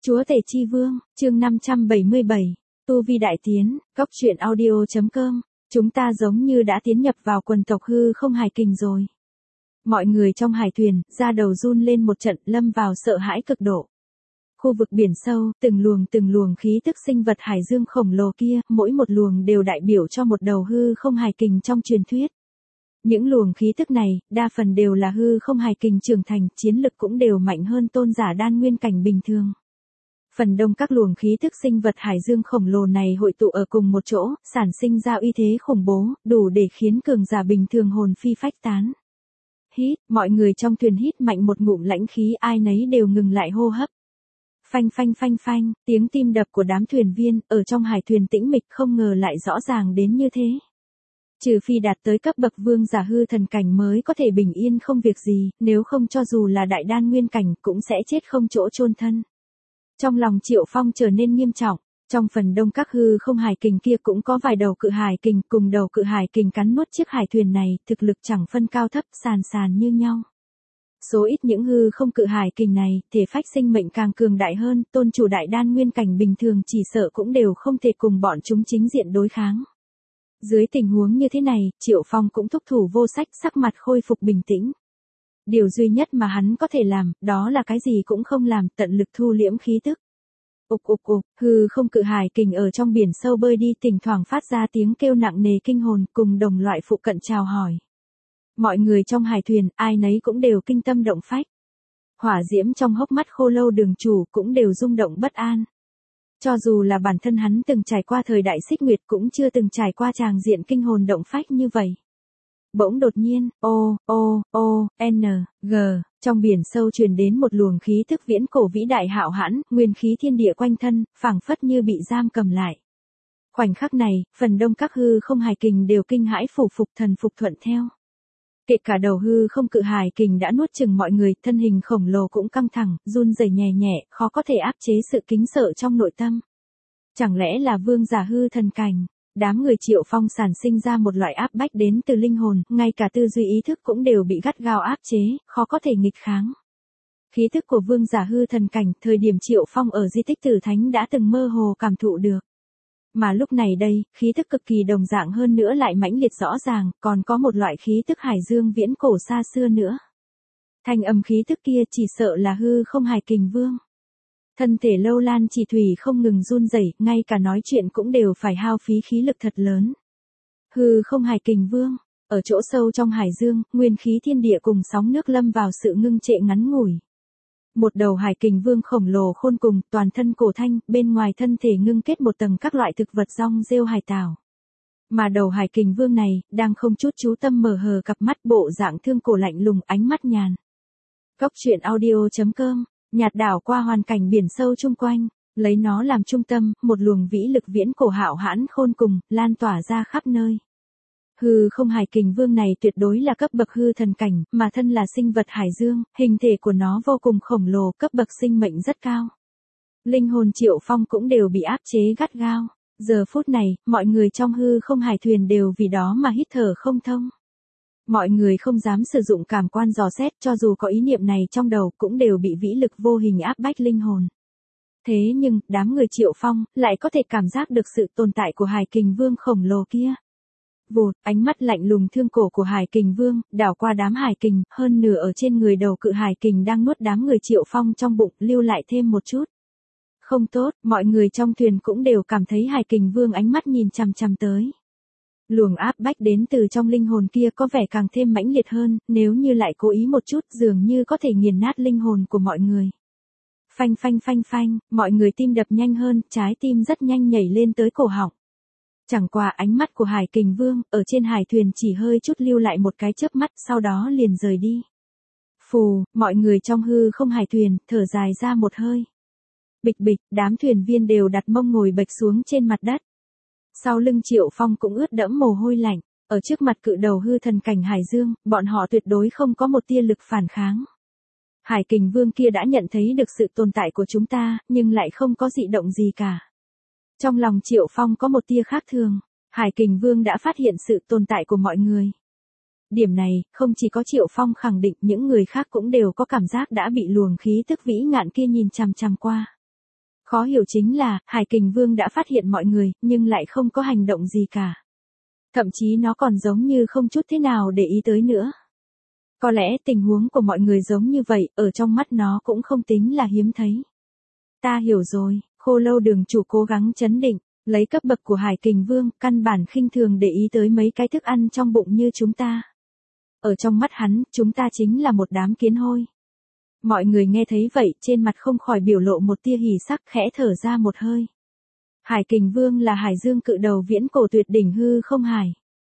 Chúa Tể Chi Vương, chương 577, Tu Vi Đại Tiến, Cốc truyện audio.com, chúng ta giống như đã tiến nhập vào quần tộc hư không hải kình rồi. Mọi người trong hải thuyền, da đầu run lên một trận, lâm vào sợ hãi cực độ. Khu vực biển sâu, từng luồng khí tức sinh vật hải dương khổng lồ kia, mỗi một luồng đều đại biểu cho một đầu hư không hải kình trong truyền thuyết. Những luồng khí tức này, đa phần đều là hư không hải kình trưởng thành, chiến lực cũng đều mạnh hơn tôn giả đan nguyên cảnh bình thường. Phần đông các luồng khí tức sinh vật hải dương khổng lồ này hội tụ ở cùng một chỗ, sản sinh ra uy thế khủng bố, đủ để khiến cường giả bình thường hồn phi phách tán. Hít, mọi người trong thuyền hít mạnh một ngụm lãnh khí, ai nấy đều ngừng lại hô hấp. Phanh phanh phanh phanh, tiếng tim đập của đám thuyền viên, ở trong hải thuyền tĩnh mịch không ngờ lại rõ ràng đến như thế. Trừ phi đạt tới cấp bậc vương giả hư thần cảnh mới có thể bình yên không việc gì, nếu không cho dù là đại đan nguyên cảnh cũng sẽ chết không chỗ chôn thân. Trong lòng Triệu Phong trở nên nghiêm trọng, trong phần đông các hư không hải kình kia cũng có vài đầu cự hải kình, cùng đầu cự hải kình cắn nuốt chiếc hải thuyền này, thực lực chẳng phân cao thấp, sàn như nhau. Số ít những hư không cự hải kình này, thể phách sinh mệnh càng cường đại hơn, tôn chủ đại đan nguyên cảnh bình thường chỉ sợ cũng đều không thể cùng bọn chúng chính diện đối kháng. Dưới tình huống như thế này, Triệu Phong cũng thúc thủ vô sách, sắc mặt khôi phục bình tĩnh. Điều duy nhất mà hắn có thể làm, đó là cái gì cũng không làm, tận lực thu liễm khí tức. Ục, hư không cự hải kình ở trong biển sâu bơi đi, thỉnh thoảng phát ra tiếng kêu nặng nề kinh hồn, cùng đồng loại phụ cận chào hỏi. Mọi người trong hải thuyền, ai nấy cũng đều kinh tâm động phách. Hỏa diễm trong hốc mắt Khô Lâu Đường chủ cũng đều rung động bất an. Cho dù là bản thân hắn từng trải qua thời đại xích nguyệt cũng chưa từng trải qua tràng diện kinh hồn động phách như vậy. Bỗng đột nhiên, trong biển sâu truyền đến một luồng khí tức viễn cổ vĩ đại hạo hãn, nguyên khí thiên địa quanh thân, phảng phất như bị giam cầm lại. Khoảnh khắc này, phần đông các hư không hải kình đều kinh hãi phủ phục thần phục thuận theo. Kể cả đầu hư không cự hải kình đã nuốt chừng mọi người, thân hình khổng lồ cũng căng thẳng, run rẩy nhẹ, khó có thể áp chế sự kính sợ trong nội tâm. Chẳng lẽ là vương giả hư thần cảnh? Đám người Triệu Phong sản sinh ra một loại áp bách đến từ linh hồn, ngay cả tư duy ý thức cũng đều bị gắt gao áp chế, khó có thể nghịch kháng. Khí thức của vương giả hư thần cảnh, thời điểm Triệu Phong ở di tích Tử Thánh đã từng mơ hồ cảm thụ được. Mà lúc này đây, khí thức cực kỳ đồng dạng hơn nữa lại mãnh liệt rõ ràng, còn có một loại khí tức hải dương viễn cổ xa xưa nữa. Thanh âm khí tức kia chỉ sợ là hư không hải kình vương. Thân thể Lâu Lan Chỉ Thủy không ngừng run rẩy, ngay cả nói chuyện cũng đều phải hao phí khí lực thật lớn. Hư không hải kình vương, ở chỗ sâu trong hải dương, nguyên khí thiên địa cùng sóng nước lâm vào sự ngưng trệ ngắn ngủi. Một đầu hải kình vương khổng lồ khôn cùng, toàn thân cổ thanh, bên ngoài thân thể ngưng kết một tầng các loại thực vật rong rêu hải tảo. Mà đầu hải kình vương này, đang không chút chú tâm mở hờ cặp mắt, bộ dạng thương cổ lạnh lùng, ánh mắt nhàn. Cốc truyện audio.com, nhạt đảo qua hoàn cảnh biển sâu chung quanh, lấy nó làm trung tâm, một luồng vĩ lực viễn cổ hạo hãn khôn cùng, lan tỏa ra khắp nơi. Hư không hải kình vương này tuyệt đối là cấp bậc hư thần cảnh, mà thân là sinh vật hải dương, hình thể của nó vô cùng khổng lồ, cấp bậc sinh mệnh rất cao. Linh hồn Triệu Phong cũng đều bị áp chế gắt gao. Giờ phút này, mọi người trong hư không hải thuyền đều vì đó mà hít thở không thông. Mọi người không dám sử dụng cảm quan dò xét, cho dù có ý niệm này trong đầu cũng đều bị vĩ lực vô hình áp bách linh hồn. Thế nhưng, đám người Triệu Phong lại có thể cảm giác được sự tồn tại của hải kình vương khổng lồ kia. Vụt, ánh mắt lạnh lùng thương cổ của hải kình vương, đảo qua đám hải kình, hơn nửa ở trên người đầu cự hải kình đang nuốt đám người Triệu Phong trong bụng, lưu lại thêm một chút. Không tốt, mọi người trong thuyền cũng đều cảm thấy hải kình vương ánh mắt nhìn chằm tới. Luồng áp bách đến từ trong linh hồn kia có vẻ càng thêm mãnh liệt hơn, nếu như lại cố ý một chút dường như có thể nghiền nát linh hồn của mọi người. Phanh, mọi người tim đập nhanh hơn, trái tim rất nhanh nhảy lên tới cổ họng. Chẳng qua ánh mắt của hải kình vương, ở trên hải thuyền chỉ hơi chút lưu lại một cái chớp mắt, sau đó liền rời đi. Phù, mọi người trong hư không hải thuyền, thở dài ra một hơi. Bịch, đám thuyền viên đều đặt mông ngồi bệch xuống trên mặt đất. Sau lưng Triệu Phong cũng ướt đẫm mồ hôi lạnh, ở trước mặt cự đầu hư thần cảnh hải dương, bọn họ tuyệt đối không có một tia lực phản kháng. Hải kình vương kia đã nhận thấy được sự tồn tại của chúng ta, nhưng lại không có dị động gì cả. Trong lòng Triệu Phong có một tia khác thường, hải kình vương đã phát hiện sự tồn tại của mọi người. Điểm này, không chỉ có Triệu Phong khẳng định, những người khác cũng đều có cảm giác đã bị luồng khí tức vĩ ngạn kia nhìn chằm chằm qua. Khó hiểu chính là, Hải Kình Vương đã phát hiện mọi người, nhưng lại không có hành động gì cả. Thậm chí nó còn giống như không chút thế nào để ý tới nữa. Có lẽ tình huống của mọi người giống như vậy, ở trong mắt nó cũng không tính là hiếm thấy. Ta hiểu rồi, Khô Lâu Đường chủ cố gắng trấn định, lấy cấp bậc của Hải Kình Vương, căn bản khinh thường để ý tới mấy cái thức ăn trong bụng như chúng ta. Ở trong mắt hắn, chúng ta chính là một đám kiến hôi. Mọi người nghe thấy vậy, trên mặt không khỏi biểu lộ một tia hỉ sắc, khẽ thở ra một hơi. Hải Kình Vương là Hải Dương cự đầu viễn cổ tuyệt đỉnh hư không hải.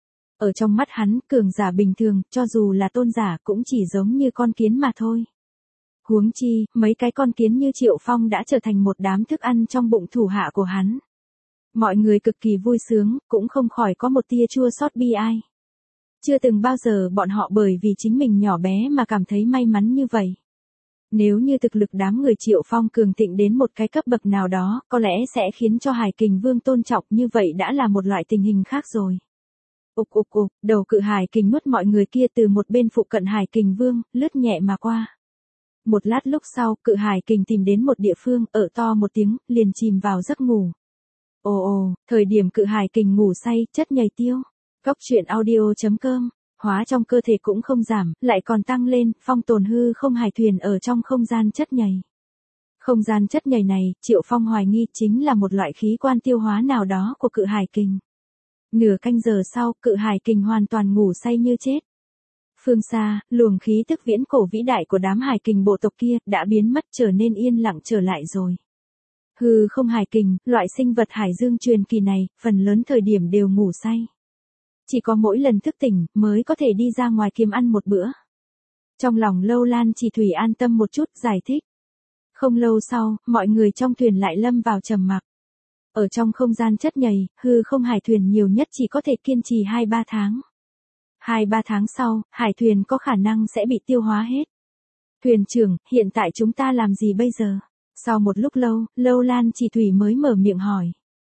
Ở trong mắt hắn, cường giả bình thường, cho dù là tôn giả cũng chỉ giống như con kiến mà thôi. Huống chi, mấy cái con kiến như Triệu Phong đã trở thành một đám thức ăn trong bụng thủ hạ của hắn. Mọi người cực kỳ vui sướng, cũng không khỏi có một tia chua xót bi ai. Chưa từng bao giờ bọn họ bởi vì chính mình nhỏ bé mà cảm thấy may mắn như vậy. Nếu như thực lực đám người Triệu Phong cường thịnh đến một cái cấp bậc nào đó, có lẽ sẽ khiến cho Hải Kình Vương tôn trọng, như vậy đã là một loại tình hình khác rồi. Ục ục ục, đầu cự Hải Kình nuốt mọi người kia từ một bên phụ cận Hải Kình Vương, lướt nhẹ mà qua. Một lát lúc sau, cự Hải Kình tìm đến một địa phương, ở to một tiếng, liền chìm vào giấc ngủ. Ồ ồ, thời điểm cự Hải Kình ngủ say, chất nhầy tiêu. Góc truyện audio.com, hóa trong cơ thể cũng không giảm, lại còn tăng lên, phong tồn hư không hải thuyền ở trong không gian chất nhầy. Không gian chất nhầy này, Triệu Phong hoài nghi chính là một loại khí quan tiêu hóa nào đó của cự Hải Kình. Nửa canh giờ sau, cự Hải Kình hoàn toàn ngủ say như chết. Phương xa, luồng khí tức viễn cổ vĩ đại của đám Hải Kình bộ tộc kia đã biến mất, trở nên yên lặng trở lại rồi. Hư không Hải Kình, loại sinh vật Hải Dương truyền kỳ này, phần lớn thời điểm đều ngủ say. Chỉ có mỗi lần thức tỉnh mới có thể đi ra ngoài kiếm ăn một bữa. Trong lòng Lâu Lan Chỉ Thủy an tâm một chút, giải thích. Không lâu sau, mọi người trong thuyền lại lâm vào trầm mặc. Ở trong không gian chất nhầy, hư không hải thuyền nhiều nhất chỉ có thể kiên trì 2-3 tháng. 2-3 tháng sau, hải thuyền có khả năng sẽ bị tiêu hóa hết. Thuyền trưởng, hiện tại chúng ta làm gì bây giờ? Sau một lúc lâu, Lâu Lan Chỉ Thủy mới mở miệng hỏi.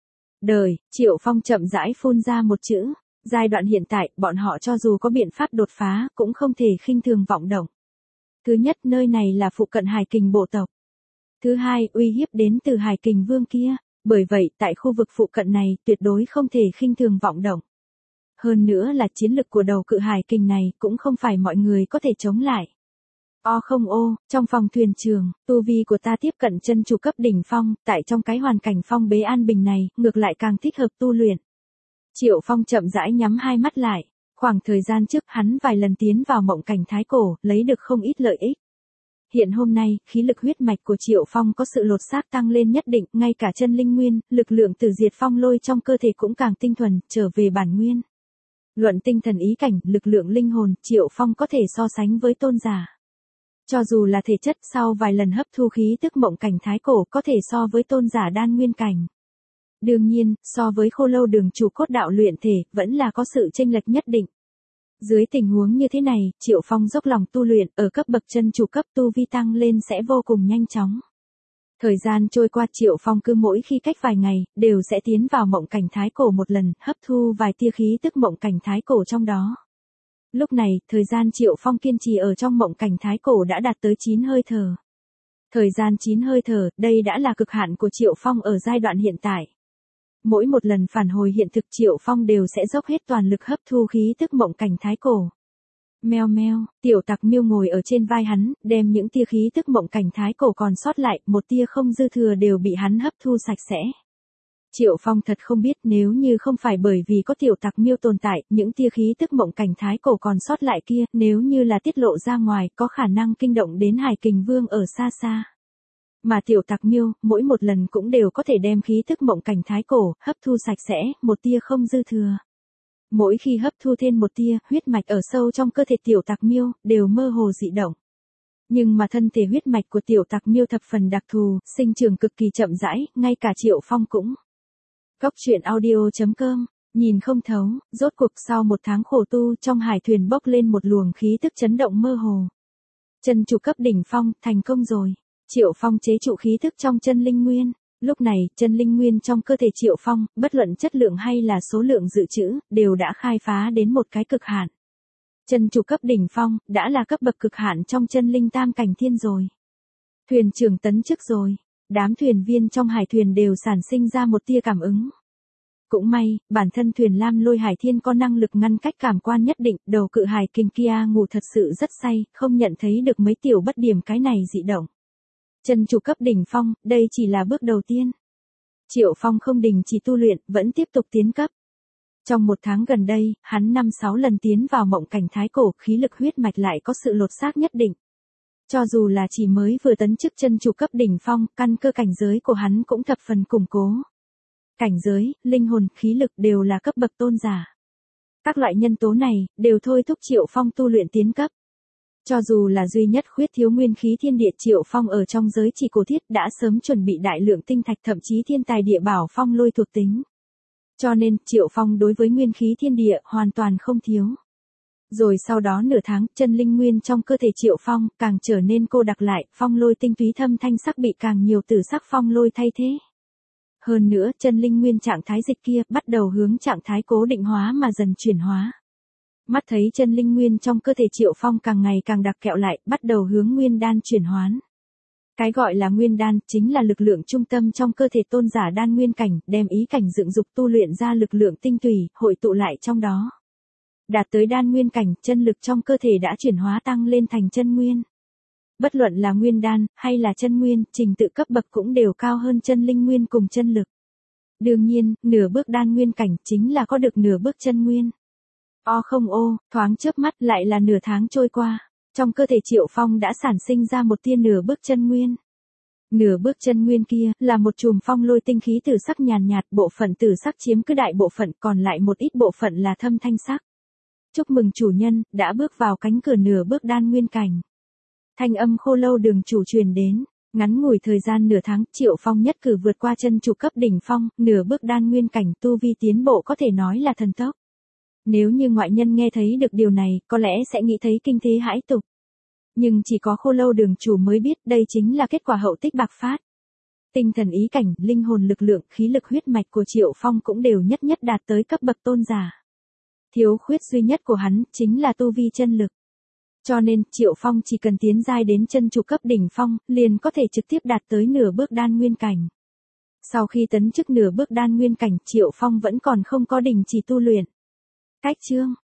Đời, Triệu Phong chậm rãi phun ra một chữ. Giai đoạn hiện tại, bọn họ cho dù có biện pháp đột phá, cũng không thể khinh thường vọng động. Thứ nhất, nơi này là phụ cận Hải Kình bộ tộc. Thứ hai, uy hiếp đến từ Hải Kình Vương kia. Bởi vậy, tại khu vực phụ cận này, tuyệt đối không thể khinh thường vọng động. Hơn nữa là chiến lực của đầu cự Hải Kình này, cũng không phải mọi người có thể chống lại. Không ô, trong phòng thuyền trường, tu vi của ta tiếp cận chân chủ cấp đỉnh phong, tại trong cái hoàn cảnh phong bế an bình này, ngược lại càng thích hợp tu luyện. Triệu Phong chậm rãi nhắm hai mắt lại, khoảng thời gian trước hắn vài lần tiến vào mộng cảnh thái cổ, lấy được không ít lợi ích. Hiện hôm nay, khí lực huyết mạch của Triệu Phong có sự lột xác tăng lên nhất định, ngay cả chân linh nguyên, lực lượng từ diệt phong lôi trong cơ thể cũng càng tinh thuần, trở về bản nguyên. Luận tinh thần ý cảnh, lực lượng linh hồn, Triệu Phong có thể so sánh với tôn giả. Cho dù là thể chất, sau vài lần hấp thu khí tức mộng cảnh thái cổ có thể so với tôn giả đan nguyên cảnh. Đương nhiên, so với Khô Lâu Đường chủ cốt đạo luyện thể, vẫn là có sự chênh lệch nhất định. Dưới tình huống như thế này, Triệu Phong dốc lòng tu luyện, ở cấp bậc chân chủ cấp tu vi tăng lên sẽ vô cùng nhanh chóng. Thời gian trôi qua, Triệu Phong cứ mỗi khi cách vài ngày, đều sẽ tiến vào mộng cảnh thái cổ một lần, hấp thu vài tia khí tức mộng cảnh thái cổ trong đó. Lúc này, thời gian Triệu Phong kiên trì ở trong mộng cảnh thái cổ đã đạt tới 9 hơi thở. Thời gian 9 hơi thở, đây đã là cực hạn của Triệu Phong ở giai đoạn hiện tại. Mỗi một lần phản hồi hiện thực, Triệu Phong đều sẽ dốc hết toàn lực hấp thu khí tức mộng cảnh thái cổ. Meo meo, tiểu tặc miêu ngồi ở trên vai hắn, đem những tia khí tức mộng cảnh thái cổ còn sót lại, một tia không dư thừa đều bị hắn hấp thu sạch sẽ. Triệu Phong thật không biết, nếu như không phải bởi vì có tiểu tặc miêu tồn tại, những tia khí tức mộng cảnh thái cổ còn sót lại kia, nếu như là tiết lộ ra ngoài, có khả năng kinh động đến Hải Kình Vương ở xa xa. Mà tiểu tặc miêu, mỗi một lần cũng đều có thể đem khí tức mộng cảnh thái cổ, hấp thu sạch sẽ, một tia không dư thừa. Mỗi khi hấp thu thêm một tia, huyết mạch ở sâu trong cơ thể tiểu tặc miêu, đều mơ hồ dị động. Nhưng mà thân thể huyết mạch của tiểu tặc miêu thập phần đặc thù, sinh trưởng cực kỳ chậm rãi, ngay cả Triệu Phong cũng. Góc truyện audio.com, nhìn không thấu, rốt cuộc sau một tháng khổ tu, trong hải thuyền bốc lên một luồng khí tức chấn động mơ hồ. Chân chủ cấp đỉnh phong, thành công rồi. Triệu Phong chế trụ khí thức trong chân linh nguyên. Lúc này, chân linh nguyên trong cơ thể Triệu Phong, bất luận chất lượng hay là số lượng dự trữ, đều đã khai phá đến một cái cực hạn. Chân chủ cấp đỉnh phong, đã là cấp bậc cực hạn trong chân linh tam cảnh thiên rồi. Thuyền trưởng tấn chức rồi. đám thuyền viên trong hải thuyền đều sản sinh ra một tia cảm ứng. Cũng may, bản thân thuyền Lam Lôi Hải Thiên có năng lực ngăn cách cảm quan nhất định, đầu cự hải kình kia ngủ thật sự rất say, không nhận thấy được mấy tiểu bất điểm cái này dị động. Chân chủ cấp đỉnh phong, đây chỉ là bước đầu tiên. Triệu Phong không đình chỉ tu luyện, vẫn tiếp tục tiến cấp. Trong một tháng gần đây, hắn 5-6 lần tiến vào mộng cảnh thái cổ, khí lực huyết mạch lại có sự lột xác nhất định. Cho dù là chỉ mới vừa tấn chức chân chủ cấp đỉnh phong, căn cơ cảnh giới của hắn cũng thập phần củng cố. Cảnh giới, linh hồn, khí lực đều là cấp bậc tôn giả. Các loại nhân tố này, đều thôi thúc Triệu Phong tu luyện tiến cấp. Cho dù là duy nhất khuyết thiếu nguyên khí thiên địa, Triệu Phong ở trong giới chỉ cổ thiết đã sớm chuẩn bị đại lượng tinh thạch, thậm chí thiên tài địa bảo phong lôi thuộc tính. Cho nên, Triệu Phong đối với nguyên khí thiên địa hoàn toàn không thiếu. Rồi sau đó nửa tháng, chân linh nguyên trong cơ thể Triệu Phong càng trở nên cô đặc lại, phong lôi tinh túy thâm thanh sắc bị càng nhiều tử sắc phong lôi thay thế. Hơn nữa, chân linh nguyên trạng thái dịch kia bắt đầu hướng trạng thái cố định hóa mà dần chuyển hóa. Mắt thấy chân linh nguyên trong cơ thể Triệu Phong càng ngày càng đặc kẹo lại, bắt đầu hướng nguyên đan chuyển hóa. Cái gọi là nguyên đan chính là lực lượng trung tâm trong cơ thể tôn giả đan nguyên cảnh, đem ý cảnh dựng dục tu luyện ra lực lượng tinh tùy, hội tụ lại trong đó. Đạt tới đan nguyên cảnh, chân lực trong cơ thể đã chuyển hóa tăng lên thành chân nguyên. Bất luận là nguyên đan, hay là chân nguyên, trình tự cấp bậc cũng đều cao hơn chân linh nguyên cùng chân lực. Đương nhiên, nửa bước đan nguyên cảnh chính là có được nửa bước chân nguyên. Thoáng chớp mắt lại là nửa tháng trôi qua. Trong cơ thể Triệu Phong đã sản sinh ra một tia nửa bước chân nguyên. Nửa bước chân nguyên kia là một chùm phong lôi tinh khí tử sắc nhàn nhạt, bộ phận tử sắc chiếm cứ đại bộ phận, còn lại một ít bộ phận là thâm thanh sắc. Chúc mừng chủ nhân, đã bước vào cánh cửa nửa bước đan nguyên cảnh. Thanh âm Khô Lâu Đường chủ truyền đến, ngắn ngủi thời gian nửa tháng, Triệu Phong nhất cử vượt qua chân chủ cấp đỉnh phong, nửa bước đan nguyên cảnh, tu vi tiến bộ có thể nói là thần tốc. Nếu như ngoại nhân nghe thấy được điều này, có lẽ sẽ nghĩ thấy kinh thế hãi tục. Nhưng chỉ có Khô Lâu Đường chủ mới biết đây chính là kết quả hậu tích bạc phát. Tinh thần ý cảnh, linh hồn lực lượng, khí lực huyết mạch của Triệu Phong cũng đều nhất đạt tới cấp bậc tôn giả. Thiếu khuyết duy nhất của hắn chính là tu vi chân lực. Cho nên, Triệu Phong chỉ cần tiến giai đến chân chủ cấp đỉnh phong, liền có thể trực tiếp đạt tới nửa bước đan nguyên cảnh. Sau khi tấn chức nửa bước đan nguyên cảnh, Triệu Phong vẫn còn không có đình chỉ tu luyện. Cách chương